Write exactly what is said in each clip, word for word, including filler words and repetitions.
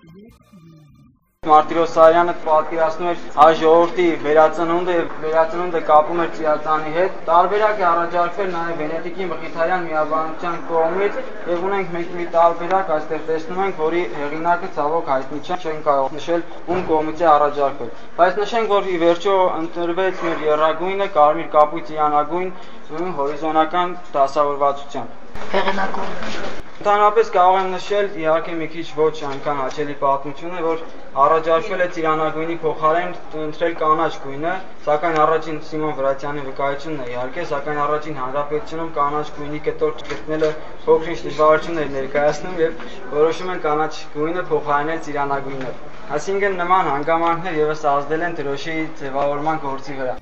Մարտիրոսարյանը պատկերացնում էր հայ ժողովրդի վերածնունդը եւ վերածնունդը կապում էր Ծիածանի հետ։ Տարբերակ է առաջարկվել նաեւ Վենետիկի Մխիթարյան միաբանության կողմից եւ ունենք մենք մի տարբերակ այստեղ տեսնում ենք, որի հեղինակը ցավոք հայտնի չէ, չեն կարող նշել ում կողմից է առաջարկվել։ Բայց նշենք, որ ի վերջո ընտրվեց մեր եռագույնը կարմիր կապույտ ծիրանագույն հորիզոնական դասավորվածությամբ։ Հեղինակը Ընդհանրապես կարող եմ նշել, իհարկե մի քիչ ոչ այնքան հաճելի պատմություն է, որ առաջարկվել է ծիրանագույնի փոխարեն ընտրել կանաչ գույնը, սակայն առաջին Սիմոն Վրատյանի վկայությունն է իհարկե, սակայն առաջին հանրապետությունում կանաչ գույնի կտոր գտնելը փոքր-ինչ դժվարություն էր ներկայացնում եւ որոշում են կանաչ գույնը փոխարինել ծիրանագույնով։ Այսինքն նման հանգամանքներ եւս ազդել են դրոշի ձևավորման գործի վրա։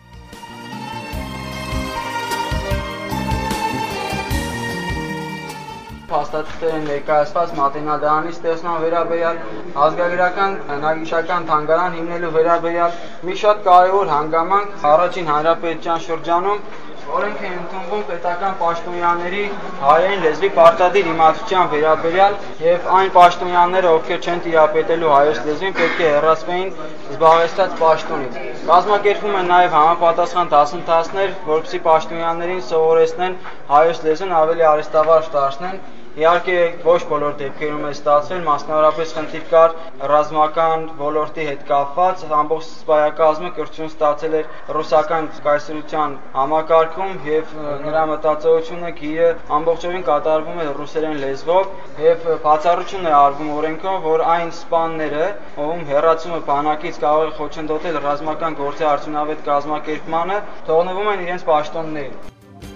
Փաստաթղթեր են ներկայացված Մատենադարանի ստեղծման վերաբերյալ, ազգագրական բնագիտական թանգարան հիմնելու վերաբերյալ, մի շատ կարևոր հանգամանք առաջին հանրապետության շրջանում օրենք է ընդունվում պետական պաշտոնյաների հայերեն լեզվի պարտադիր իմացության վերաբերյալ եւ այն պաշտոնյաները, ովքեր չեն տիրապետելու հայոց լեզվին, պետք է հեռացվեին զբաղեցրած պաշտոնից։ Կազմակերպվում են նաեւ համապատասխան դասընթացներ, որպեսզի պաշտոնյաներին սովորեցնեն հայոց լեզուն ավելի արհեստավարժ դարձնեն։ Իհարկե ոչ բոլոր դեպքերում է ստացվել, մասնավորապես խնդիր կար ռազմական ոլորտի հետ կապված, ամբողջ սպայակազմը կրթություն ստացել էր ռուսական կայսրության համակարգում եւ նրա մտածողությունը գիրը ամբողջովին կատարվում է ռուսերեն լեզվով եւ բացառություն է արվում օրենքով, որ այն սպանները, ում հեռացումը բանակից կարող է խոչընդոտել ռազմական գործի արդյունավետ կազմակերպմանը, թողնվում են իրենց պաշտոններին։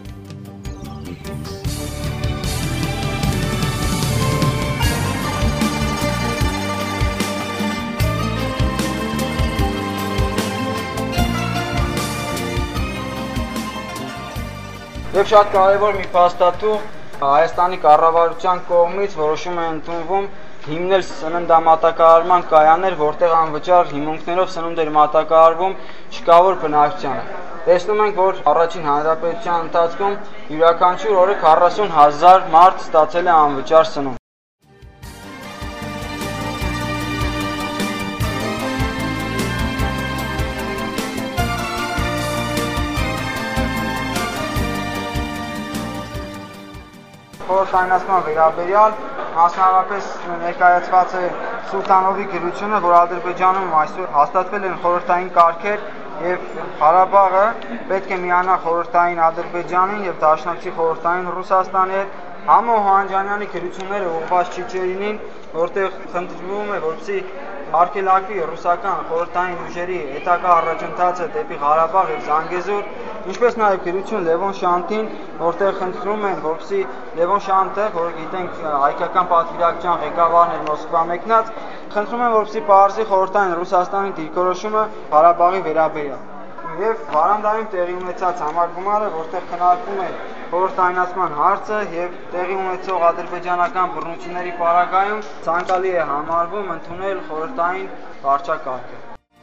Եվ շատ կարևոր մի փաստաթուղթ Հայաստանի կառավարության կողմից որոշում է ընդունվում հիմնել սննդամատակարարման կայաններ, որտեղ անվճար հիմունքներով սնունդ էր մատակարարվում շքավոր բնակչությանը։ Տեսնում ենք, որ առաջին հանրապետության ընթացքում յուրաքանչյուր օրը քառասուն հազար մարդ ստացել է անվճար սնունդ։ Խորհրդայնացման վերաբերյալ մասնավորապես ներկայացված է Սուլտանովի գրությունը, որ Ադրբեջանում այսօր հաստատվել են խորհրդային կարգեր եւ Ղարաբաղը պետք է միանա խորհրդային Ադրբեջանին եւ Դաշնակցի խորհրդային Ռուսաստանի հետ։ Համո Հոհանջանյանի գրությունները ուղղված Չիչերինին, որտեղ խնդրվում է, որպեսզի արգելակվի ռուսական խորհրդային ուժերի հետագա առաջընթացը դեպի Ղարաբաղ եւ Զանգեզուր, ինչպես նաեւ գրություն Լևոն Շանտին, որտեղ խնդրում են, որպեսզի Լևոն Շանտը, որը գիտենք հայկական պատվիրակության ղեկավարն էր Մոսկվա մեկնած, խնդրում են, որպեսզի պարզի խորհրդային Ռուսաստանի դիրքորոշումը Ղարաբաղի վերաբերյալ։ Եվ վարանդայում տեղի ունեցած համագումարը, որտեղ քննարկվում է խորհրդայնացման հարցը եւ տեղի ունեցող ադրբեջանական բռնությունների պարագայում ցանկալի է համարվում ընդունել խորհրդային վարչակարգը։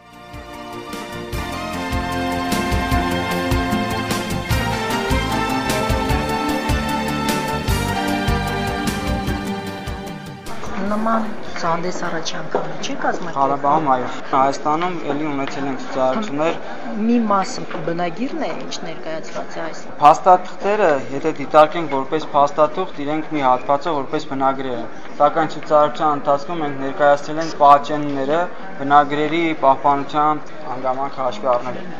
Նման ցուցահանդես առաջի անգամ չի կազմակերպվել։ Ղարաբաղում այո։ Հայաստանում էլի ունեցել են ցուցահանդեսներ։ Մի մասը բնագիրն է, ինչ ներկայացված է այս։ Փաստաթղթերը, եթե դիտարկենք որպես փաստաթուղթ, իրենք մի հատվածը որպես բնագրեր են։ Սակայն ցուցահանդեսության ընթացքում մենք ներկայացրել ենք պատճենները, բնագրերի պահպանության հանգամանքը հաշվի առնելով։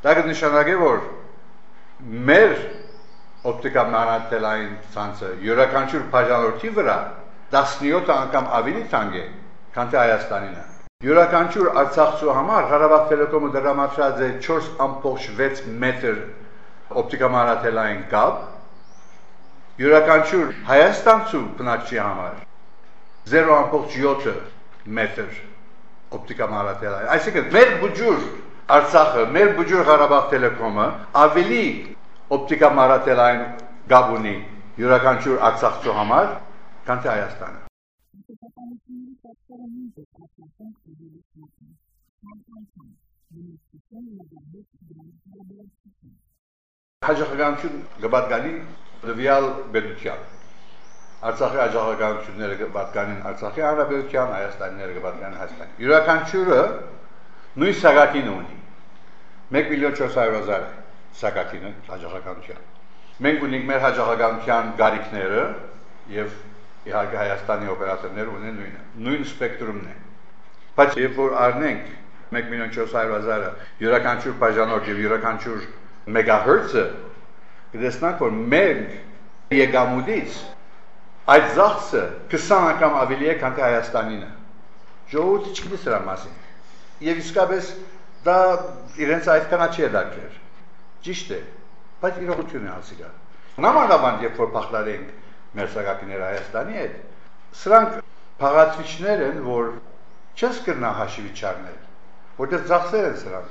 Դա կնշանակի, որ մեր օպտիկամանրատելային ցանցը յուրաքանչյուր բաժանորդի վրա տասնյոթ անգամ ավելի թանկ է, քան թե Հայաստանինը։ Յուրաքանչյուր արցախցու համար Ղարաբաղ Տելեկոմը դրամատրած է չորս ամբողջ վեց մետր օպտիկամանրատելային կապ, յուրաքանչյուր հայաստանցու բնակչի համար զերո ամբողջ յոթ մետր օպտիկամանրատելային։ Այսինքն մեր բուջուր Արցախը, մեր բուջուր Ղարաբաղ Տելեկոմը ավելի օպտիկամանրատելային կապ ունի յուրաքանչյուր արցախցու համար, քան թե Հայաստանը։ Հաջողականություն կպատկանի տվյալ պետության։ Արցախի հաջողականությունները կպատկանեն Արցախի Հանրապետության, Հայաստանները կպատկանեն Հայաստանի։ Յուրաքանչյուրը նույն սակագին ունի։ մեկ միլիոն չորս հարյուր հազար սակագինը հաջողականության։ Մենք ունենք մեր հաջողականության գարիքները եւ իհարկե Հայաստանի օպերատորները ունեն նույնը, նույն սպեկտրումն է։ Բայց երբ որ առնենք մեկ միլիոն չորս հարյուր հազարը յուրաքանչյուր բաժանորդ եւ յուրաքանչյուր մեգահերցը, կտեսնանք, որ մենք եկամուտից այդ ծախսը քսան անգամ ավելի է, քան թե Հայաստանինը։ Ժողովուրդը չգիտի սրա մասին։ Եվ իսկապես դա իրենց այդքան չի դարձել։ Ճիշտ է, բայց իրողություն է ասիկա։ Նամանավանդ երբ որ փախլարենք մեր սակագիները Հայաստանի հետ, սրանք փաղացուցիչներ են, որ չես կրնա հաշիվի չառնել, որտեղ ծախսեր են սրանք։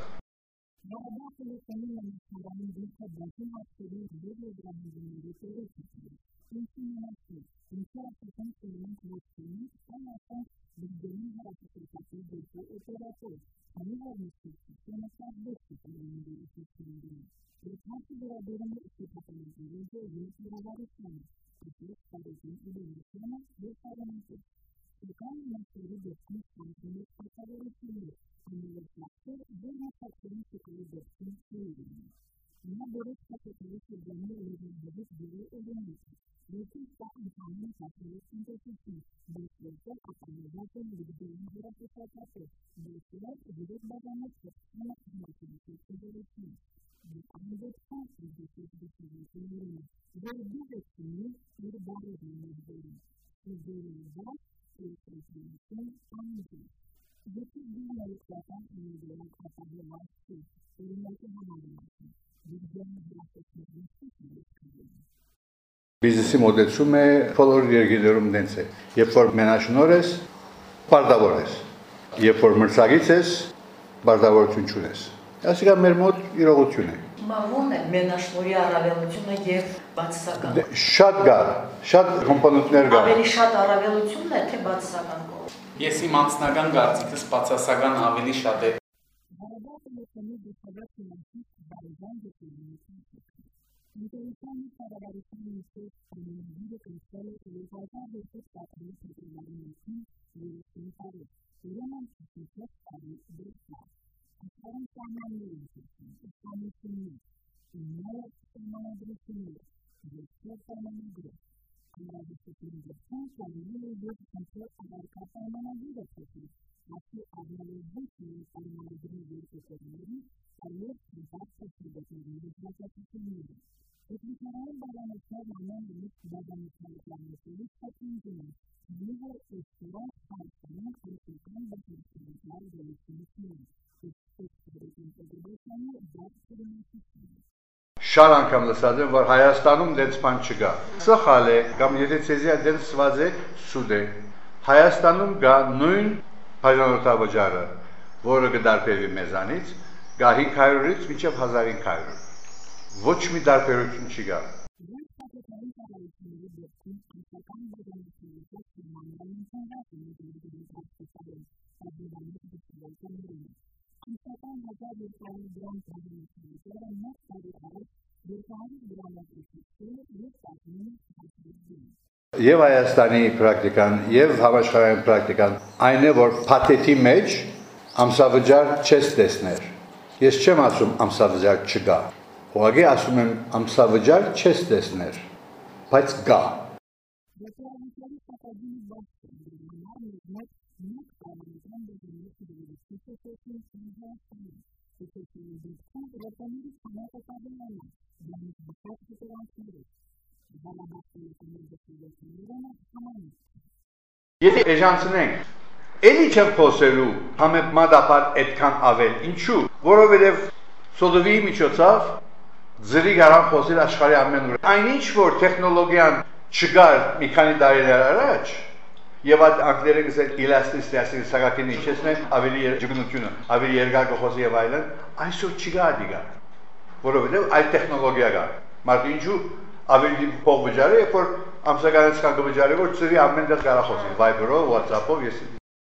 Բիզնեսի մոդելում է բոլոր երկրներում դենց է։ Երբ որ մենաշնոր ես, պարտավոր ես։ Երբ որ մրցակից ես, պարտավորություն չունես։ Այսինքն մեր մոտ իրողություն է։ Ո՞րն է մենաշնորհի առավելությունը եւ բացասական։ Շատ կա, շատ կոմպոնենտներ կա։ Ավելի շատ առավելությունն է, թե բացասական կողմը։ Ես իմ անձնական կարծիքս բացասական ավելի շատ է։ Շատ անգամ լսած եմ, որ Հայաստանում դենց բան չկա։ Սխալ է, կամ եթե ցեզի դենց սված է, սուտ է։ Հայաստանում կա նույն բաժանորդավճարը, որը կդարբերվի մեզանից, կա հինգ հարյուրից մինչև հազար հինգ հարյուր։ Ոչ մի դարբերություն չի կա։ Եվ Հայաստանի պրակտիկան, եւ համաշխարհային պրակտիկան այն է, որ փաթեթի մեջ ամսավճար չես տեսներ։ Ես չեմ ասում ամսավճար չկա։ Ուղղակի ասում եմ ամսավճար չես տեսներ, բայց կա։ Եթե էժանցնենք, էլի չեմ խոսելու համեմատաբար այդքան ավել, ինչու, որովհետև սոդովի միջոցով ձրի գարան խոսել աշխարհի ամեն ուր։ Այնինչ որ տեխնոլոգիան չկար մի քանի տարիներ առաջ, եւ այդ անգլերեն գսել elasticity, սակայն ինչեսն ավելի ջգնությունը, ավելի երկար կխոսի եւ այլն, այսօր չկա դիգա, որովհետև այդ տեխնոլոգիա կա։ Մարդը ինչու ավելի փող վճարի, երբ որ ամսականից կան կվճարի, որ ծրի ամեն տեղ կարա խոսի, Viber-ով, WhatsApp-ով, ես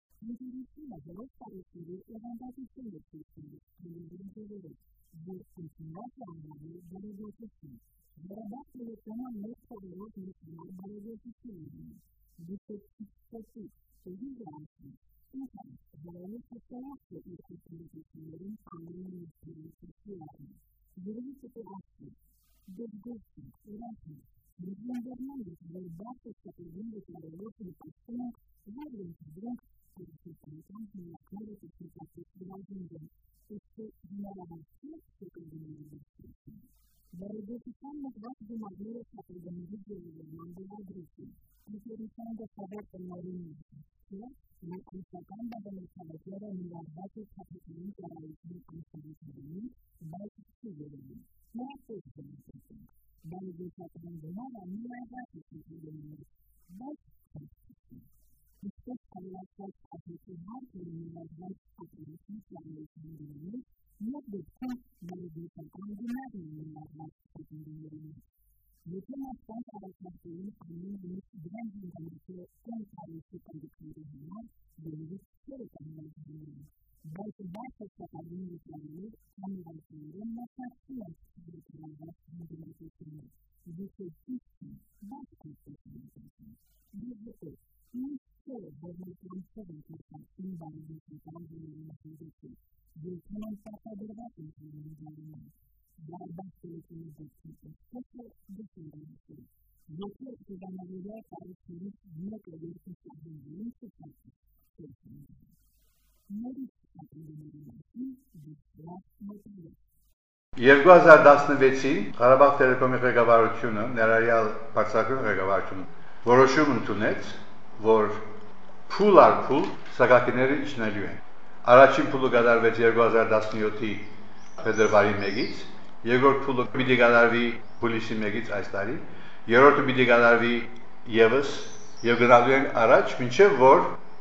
երկու հազար տասնվեցին Ղարաբաղ Տելեկոմի ղեկավարությունը, ներառյալ բարձրագույն ղեկավարությունը, որոշում ընդունեց, որ փուլ առ փուլ սակակիները իջնելու են։ Առաջին փուլը կատարվեց երկու հազար տասնյոթի փետրվարի մեկից, երկրորդ փուլը պիտի կատարվի հուլիսի մեկից այս տարի, երրորդը պիտի կատարվի եւս եւ գնալու են առաջ, մինչեւ որ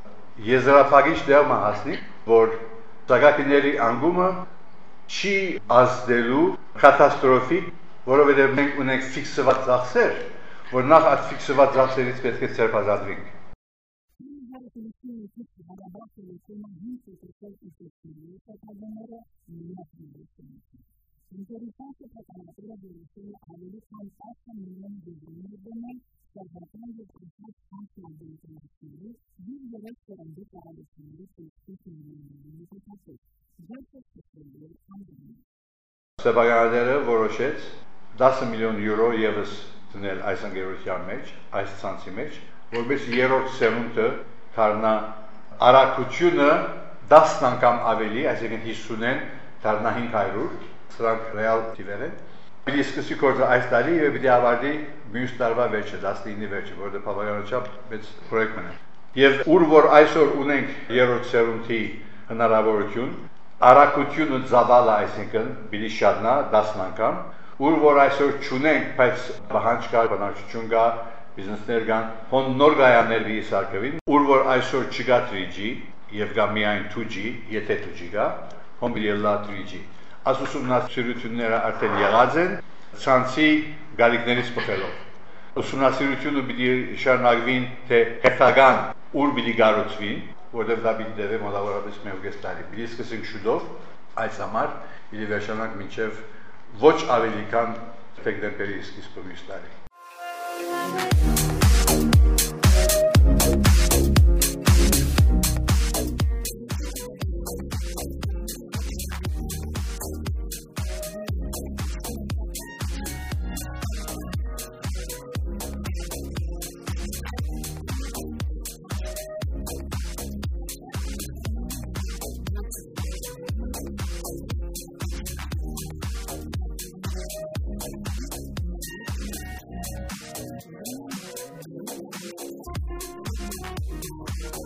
եզրափակիչ դերմա հասնի, որ սակակիների անգումը չի ազդելու կատաստրոֆիկ, որովհետև մենք ունենք ֆիքսված ծախսեր, որ նախ այդ ֆիքսված ծախսերից պետք է ձերբազատվենք։ Սեփականատերը որոշեց դասը միլիոն յուրո եւս դնել այս ընկերության մեջ, այս ցանցի մեջ, որպես երրորդ սերունդը դառնա արագությունը տասն անգամ ավելի, այսինքն հիսունեն դառնա հինգ հարյուր, սրանք ռեալ թիվեր են։ Պիտի սկսի գործը այս տարի եւ պիտի ավարտի մյուս տարվա վերջը, տասնինի վերջը, որտեղ բավականաչափ մեծ պրոյեկտ մնա։ Եվ ուր որ այսօր ունենք երրորդ սերունդի հնարավորություն, արագությունը ծավալը, այսինքն պիտի շատնա տասն անգամ, ուր որ այսօր չունենք, բայց պահանջ կա, բնակչություն կա, բիզնեսներ կան, հոն նոր գայաններ պիտի սարքվին, ուր որ այսօր չկա թրի ջի եւ կա միայն two G, եթե two G կա, հոն պիտի լա three G։ Այս ուսումնասիրությունները արդեն եղած են, ցանցի գալիքներից փոխելով։ Ուսումնասիրությունը պիտի շարունակվին, թե հետագան ուր պիտի գառուցվին, որտեղ դա պիտի դեպի մոտավորապես մեկ տարի։ Պիտի սկսենք շուտով այս համար, պիտի վերջանանք մինչև ոչ ավելի քան դեկտեմբերի սկիզբը մյուս տարի։ Thank you.